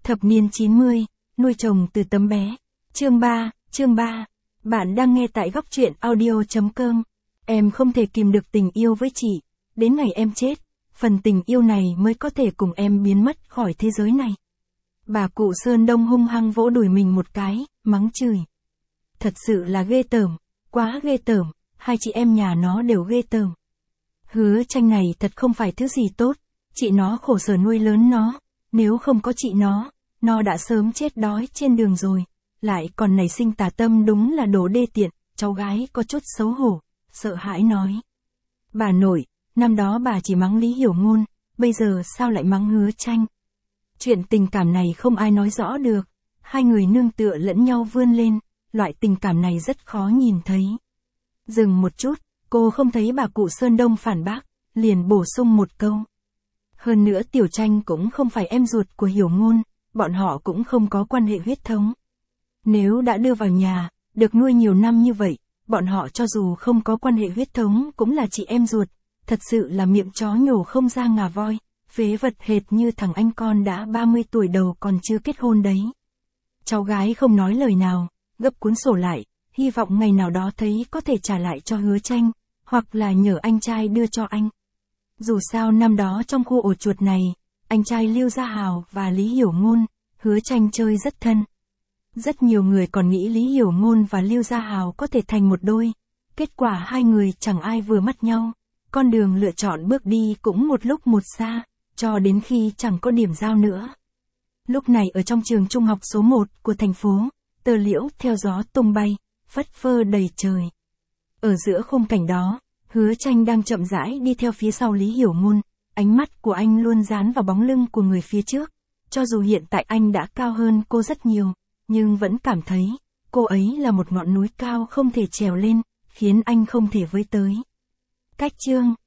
Thập niên 90, nuôi chồng từ tấm bé. Chương 3. Bạn đang nghe tại góc truyện audio.com. Em không thể kìm được tình yêu với chị. Đến ngày em chết, phần tình yêu này mới có thể cùng em biến mất khỏi thế giới này. Bà cụ Sơn Đông hung hăng vỗ đùi mình một cái, mắng chửi. Thật sự là ghê tởm, quá ghê tởm, hai chị em nhà nó đều ghê tởm. Hứa Tranh này thật không phải thứ gì tốt, chị nó khổ sở nuôi lớn nó, nếu không có chị nó đã sớm chết đói trên đường rồi, lại còn nảy sinh tà tâm, đúng là đồ đê tiện. Cháu gái có chút xấu hổ, sợ hãi nói. Bà nội, năm đó bà chỉ mắng Lý Hiểu Ngôn, bây giờ sao lại mắng Hứa Tranh? Chuyện tình cảm này không ai nói rõ được, hai người nương tựa lẫn nhau vươn lên, loại tình cảm này rất khó nhìn thấy. Dừng một chút, cô không thấy bà cụ Sơn Đông phản bác, liền bổ sung một câu. Hơn nữa Tiểu Tranh cũng không phải em ruột của Hiểu Ngôn, bọn họ cũng không có quan hệ huyết thống. Nếu đã đưa vào nhà, được nuôi nhiều năm như vậy, bọn họ cho dù không có quan hệ huyết thống cũng là chị em ruột, thật sự là miệng chó nhổ không ra ngà voi, phế vật hệt như thằng anh con đã 30 tuổi đầu còn chưa kết hôn đấy. Cháu gái không nói lời nào, gấp cuốn sổ lại, hy vọng ngày nào đó thấy có thể trả lại cho Hứa Tranh, hoặc là nhờ anh trai đưa cho anh. Dù sao năm đó trong khu ổ chuột này, anh trai Lưu Gia Hào và Lý Hiểu Ngôn, Hứa Tranh chơi rất thân. Rất nhiều người còn nghĩ Lý Hiểu Ngôn và Lưu Gia Hào có thể thành một đôi. Kết quả hai người chẳng ai vừa mắt nhau. Con đường lựa chọn bước đi cũng một lúc một xa, cho đến khi chẳng có điểm giao nữa. Lúc này ở trong trường trung học số 1 của thành phố, tơ liễu theo gió tung bay, phất phơ đầy trời. Ở giữa khung cảnh đó, Hứa Tranh đang chậm rãi đi theo phía sau Lý Hiểu Ngôn, ánh mắt của anh luôn dán vào bóng lưng của người phía trước. Cho dù hiện tại anh đã cao hơn cô rất nhiều, nhưng vẫn cảm thấy, cô ấy là một ngọn núi cao không thể trèo lên, khiến anh không thể với tới. Cách chương